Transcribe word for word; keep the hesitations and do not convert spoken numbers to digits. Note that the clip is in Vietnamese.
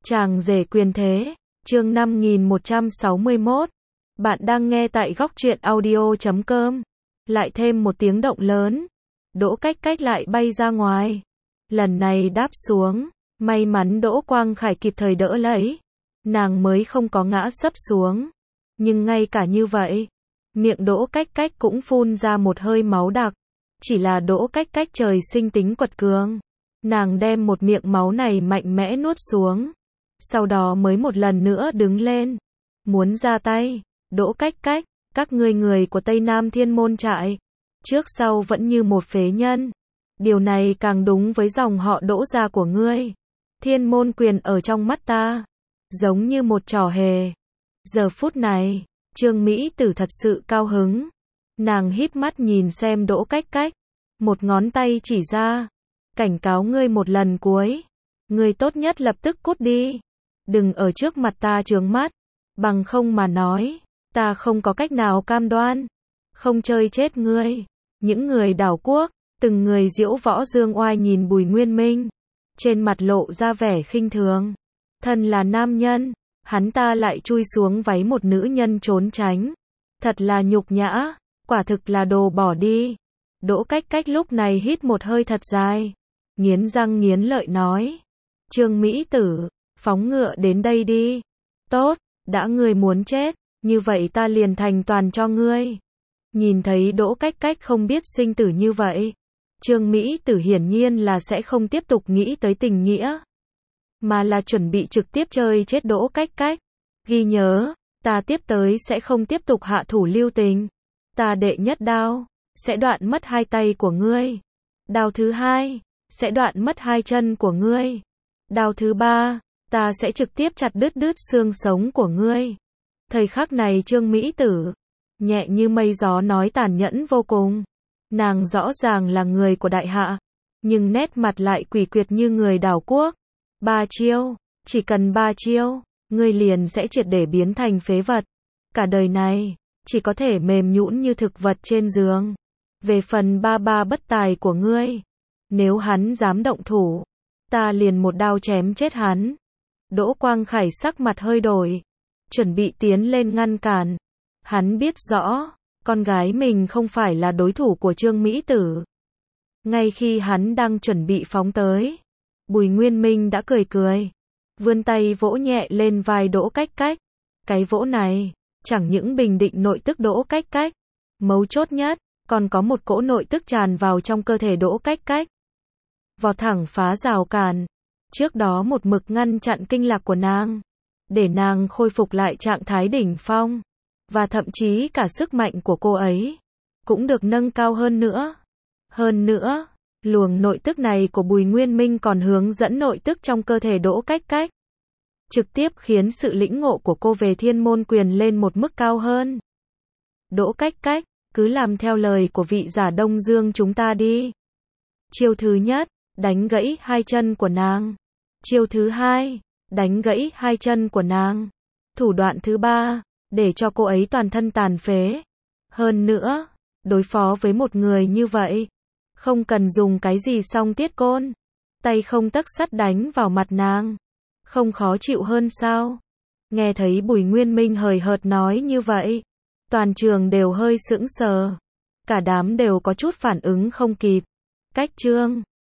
Chàng rể quyền thế, chương năm nghìn một trăm sáu mươi mốt. Bạn đang nghe tại góc truyện audio chấm com. Lại thêm một tiếng động lớn. Đỗ Cách Cách lại bay ra ngoài. Lần này đáp xuống. May mắn Đỗ Quang Khải kịp thời đỡ lấy. Nàng mới không có ngã sấp xuống. Nhưng ngay cả như vậy, miệng Đỗ Cách Cách cũng phun ra một hơi máu đặc. Chỉ là Đỗ Cách Cách trời sinh tính quật cường. Nàng đem một miệng máu này mạnh mẽ nuốt xuống. Sau đó mới một lần nữa đứng lên. Muốn ra tay. Đỗ Cách Cách, các ngươi người của Tây Nam Thiên Môn Trại. Trước sau vẫn như một phế nhân. Điều này càng đúng với dòng họ Đỗ gia của ngươi. Thiên môn quyền ở trong mắt ta. Giống như một trò hề. Giờ phút này, Trương Mỹ Tử thật sự cao hứng. Nàng híp mắt nhìn xem Đỗ Cách Cách. Một ngón tay chỉ ra. Cảnh cáo ngươi một lần cuối. Ngươi tốt nhất lập tức cút đi. Đừng ở trước mặt ta chướng mắt. Bằng không mà nói, ta không có cách nào cam đoan. Không chơi chết ngươi. Những người đảo quốc, từng người diễu võ dương oai nhìn Bùi Nguyên Minh. Trên mặt lộ ra vẻ khinh thường. Thân là nam nhân, hắn ta lại chui xuống váy một nữ nhân trốn tránh. Thật là nhục nhã, quả thực là đồ bỏ đi. Đỗ Cách Cách lúc này hít một hơi thật dài. Nghiến răng nghiến lợi nói. Trương Mỹ Tử, phóng ngựa đến đây đi. Tốt, đã ngươi muốn chết, như vậy ta liền thành toàn cho ngươi. Nhìn thấy Đỗ Cách Cách không biết sinh tử như vậy. Trương Mỹ Tử hiển nhiên là sẽ không tiếp tục nghĩ tới tình nghĩa. Mà là chuẩn bị trực tiếp chơi chết Đỗ Cách Cách. Ghi nhớ, ta tiếp tới sẽ không tiếp tục hạ thủ lưu tình. Ta đệ nhất đao, sẽ đoạn mất hai tay của ngươi. Đao thứ hai, sẽ đoạn mất hai chân của ngươi. Đao thứ ba, ta sẽ trực tiếp chặt đứt đứt xương sống của ngươi. Thời khắc này Trương Mỹ Tử, nhẹ như mây gió nói tàn nhẫn vô cùng. Nàng rõ ràng là người của đại hạ, nhưng nét mặt lại quỷ quyệt như người đảo quốc. Ba chiêu, chỉ cần ba chiêu, ngươi liền sẽ triệt để biến thành phế vật. Cả đời này, chỉ có thể mềm nhũn như thực vật trên giường. Về phần ba ba bất tài của ngươi, nếu hắn dám động thủ, ta liền một đao chém chết hắn. Đỗ Quang Khải sắc mặt hơi đổi, chuẩn bị tiến lên ngăn cản. Hắn biết rõ, con gái mình không phải là đối thủ của Trương Mỹ Tử. Ngay khi hắn đang chuẩn bị phóng tới, Bùi Nguyên Minh đã cười cười, vươn tay vỗ nhẹ lên vai Đỗ Cách Cách. Cái vỗ này, chẳng những bình định nội tức Đỗ Cách Cách, mấu chốt nhất, còn có một cỗ nội tức tràn vào trong cơ thể Đỗ Cách Cách. Vọt thẳng phá rào cản. Trước đó một mực ngăn chặn kinh lạc của nàng, để nàng khôi phục lại trạng thái đỉnh phong. Và thậm chí cả sức mạnh của cô ấy cũng được nâng cao hơn nữa. Hơn nữa, luồng nội tức này của Bùi Nguyên Minh còn hướng dẫn nội tức trong cơ thể Đỗ Cách Cách. Trực tiếp khiến sự lĩnh ngộ của cô về thiên môn quyền lên một mức cao hơn. Đỗ Cách Cách, cứ làm theo lời của vị giả Đông Dương chúng ta đi. Chiêu thứ nhất, đánh gãy hai chân của nàng. Chiêu thứ hai, đánh gãy hai chân của nàng. Thủ đoạn thứ ba, để cho cô ấy toàn thân tàn phế. Hơn nữa, đối phó với một người như vậy, không cần dùng cái gì song tiết côn. Tay không tấc sắt đánh vào mặt nàng. Không khó chịu hơn sao? Nghe thấy Bùi Nguyên Minh hời hợt nói như vậy, toàn trường đều hơi sững sờ. Cả đám đều có chút phản ứng không kịp. Cách Trương